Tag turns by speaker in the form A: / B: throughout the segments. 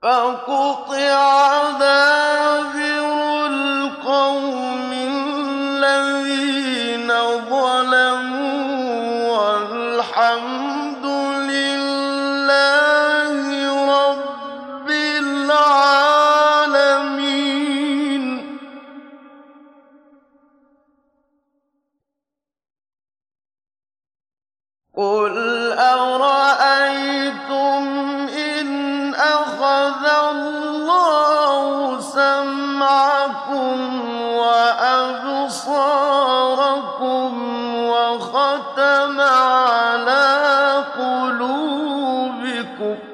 A: فَقُطِعَ دَابِرُ الْقَوْمِ الَّذِينَ ظَلَمُوا وَالْحَمْدُ لِلَّهِ رَبِّ الْعَالَمِينَ. قُلْ أَرَأَيْتُمْ إِنْ أَخَذَ اللَّهُ سَمْعَكُمْ وَأَبْصَارَكُمْ وَخَتَمَ عَلَىٰ قُلُوبِكُمْ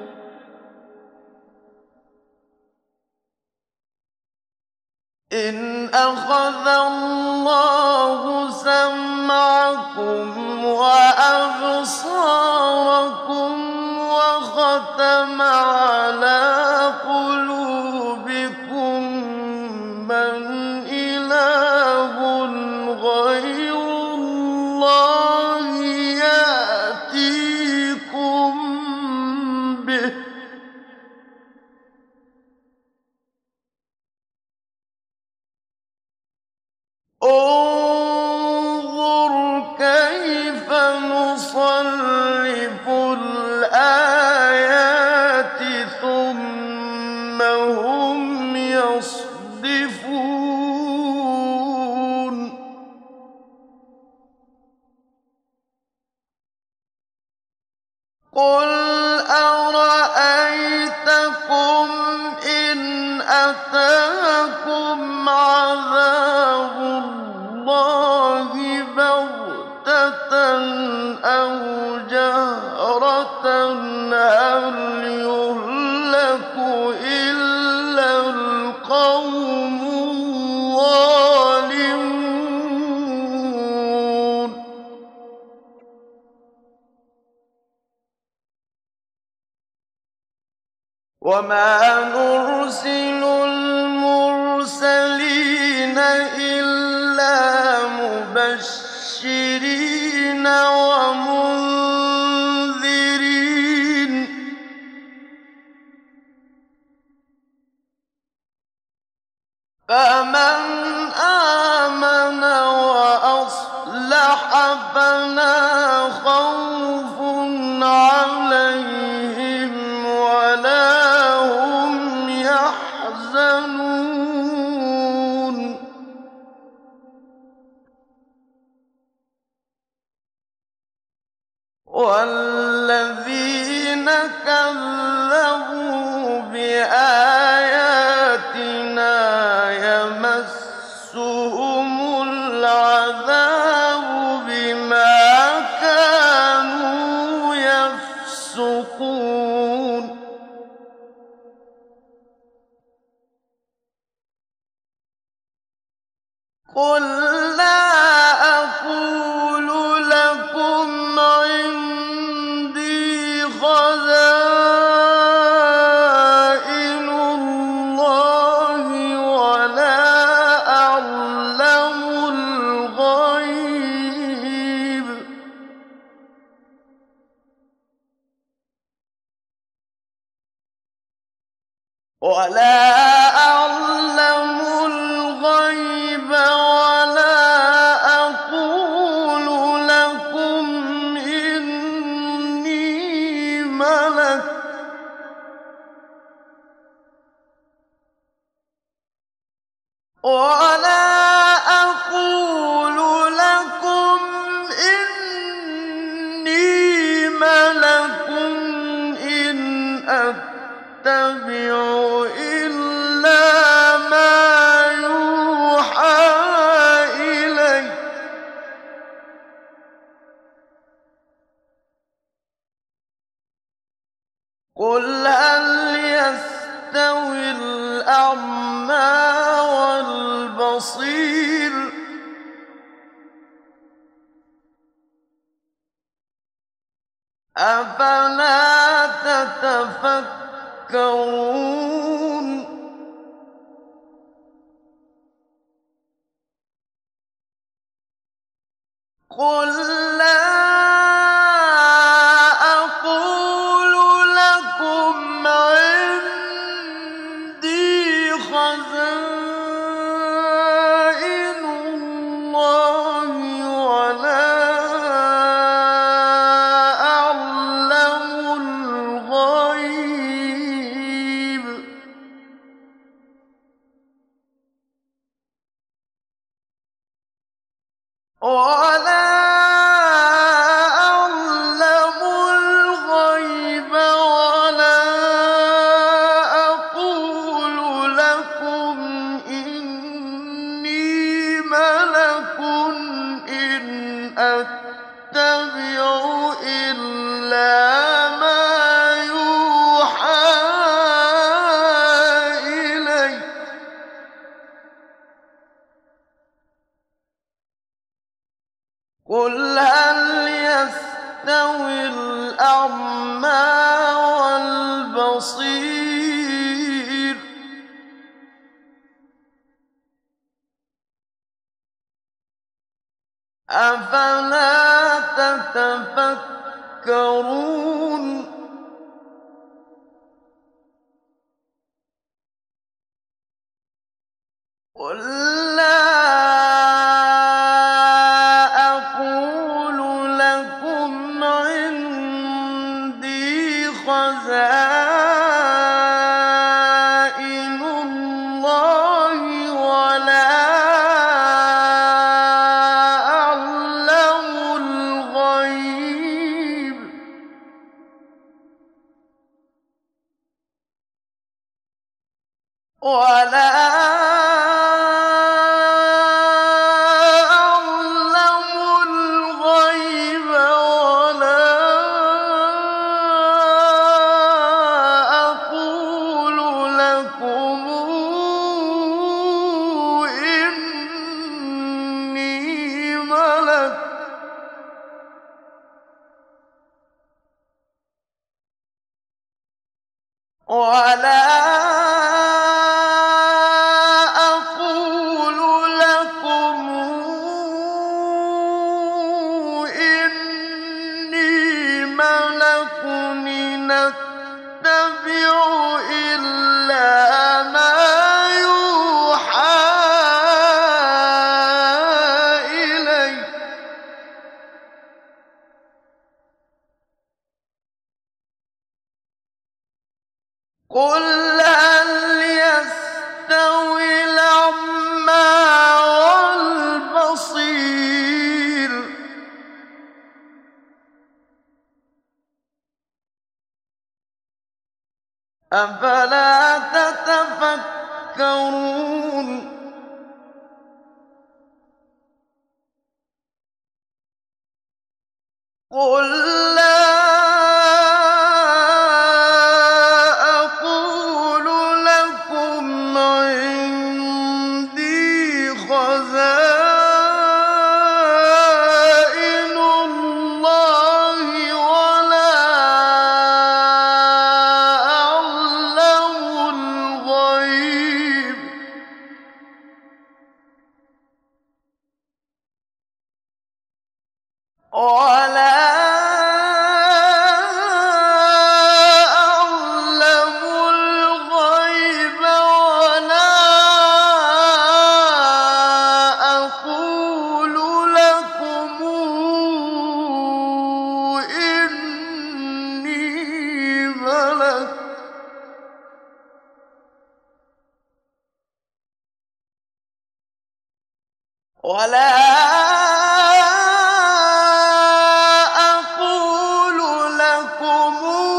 A: إِنْ أَخَذَ اللَّهُ سَمْعَكُمْ وَأَبْصَارَكُمْ وَخَتَمَ عَلَىٰ قُلُوبِكُم مَّنْ إِلَٰهٌ غَيْرُ اللَّهِ يَأْتِيكُم بِهِ ۗ انظُرْ كَيْفَ نُصَرِّفُ الْآيَاتِ ثُمَّ هُمْ يَصْدِفُونَ قُلْ أَرَأَيْتَكُمْ إِنْ أَتَاكُمْ عَذَابُ اللَّهِ بَغْتَةً أَوْ جَهْرَةً هَلْ يُهْلَكُ إِلَّا الْقَوْمُ الظَّالِمُونَ وَمَا نُرْسِلُ الْمُرْسَلِينَ إِلَّا مُبَشِّرِينَ وَمُنذِرِينَ ۖ فَمَنْ آمَنَ وَأَصْلَحَ فَلَا خَوْفٌ عَلَيْهِمْ وَلَا هُمْ يَحْزَنُونَ وَالَّذِينَ كَذَّبُوا بِآيَاتِنَا يَمَسُّهُمُ الْعَذَابُ بِمَا كَانُوا يَفْسُقُونَ قُل لَّا أَقُولُ لَكُمْ عِندِي خَزَائِنُ اللَّهِ وَلَا أَعْلَمُ الْغَيْبَ وَلَا أَقُولُ لَكُمْ إِنِّي مَلَكٌ وَلَا أَقُولُ لَكُمْ إِنِّي مَلَكٌ إِنْ أَتَّبِعُ إِلَّا مَا يُوحَىٰ إِلَيَّ ۚ قُلْ هَلْ يَسْتَوِي الْأَعْمَىٰ وَالْبَصِيرُ أَفَلَا تَتَفَكَّرُونَ قُل لَّا أَقُولُ لَكُمْ عِندِي أفلا تتفكرون قل لا أقول لكم عندي خزائن الله ولا أعلم الغيب ولا أقول لكم إني ملك ولا أقول لكم إني ملك إن أتبع إلا ما يوحى إلي قل هل يستوي الأعمى والبصير أفلا تتفكرون قل لا أقول لكم عندي خزائن الله ولا أعلم الغيب ولا أعلم الغيب ولا أقول لكم إني ملك ولا أقول لكم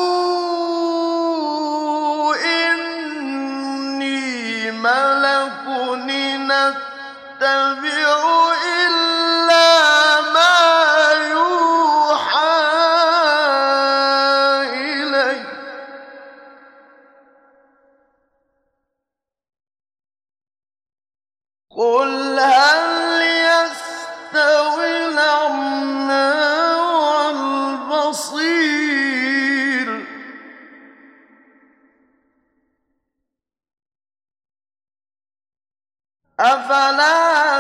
A: إني ملك إن أتبع إلا ما يوحى إلي قل هل يستوي الأعمى والبصير أفلا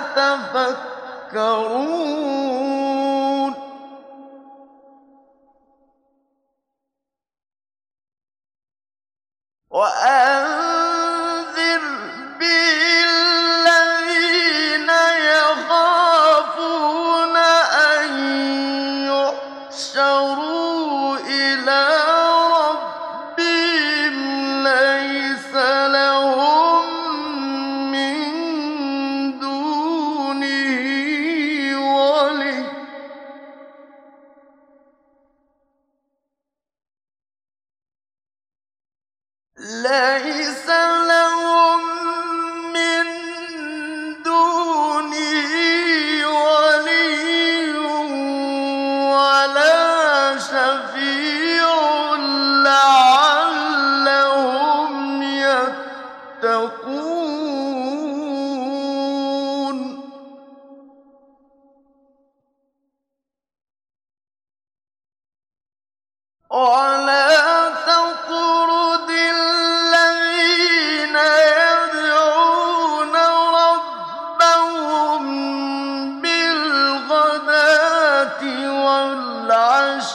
A: تتفكرون وأنذر به الذين يخافون أن يحشروا إلى ربهم ليس لهم من دونه ولي ليس لهم من دونه ولي ولا شفيع لعلهم يتقون ولا تطرد الذين يدعون ربهم بالغداة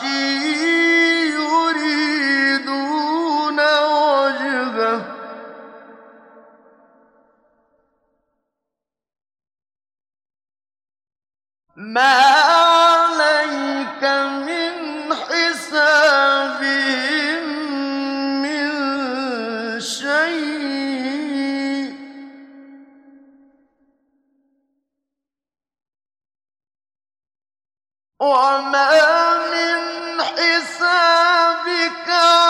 A: يريدون وجهه ما عليك من حسابهم من شيء وما من حسابك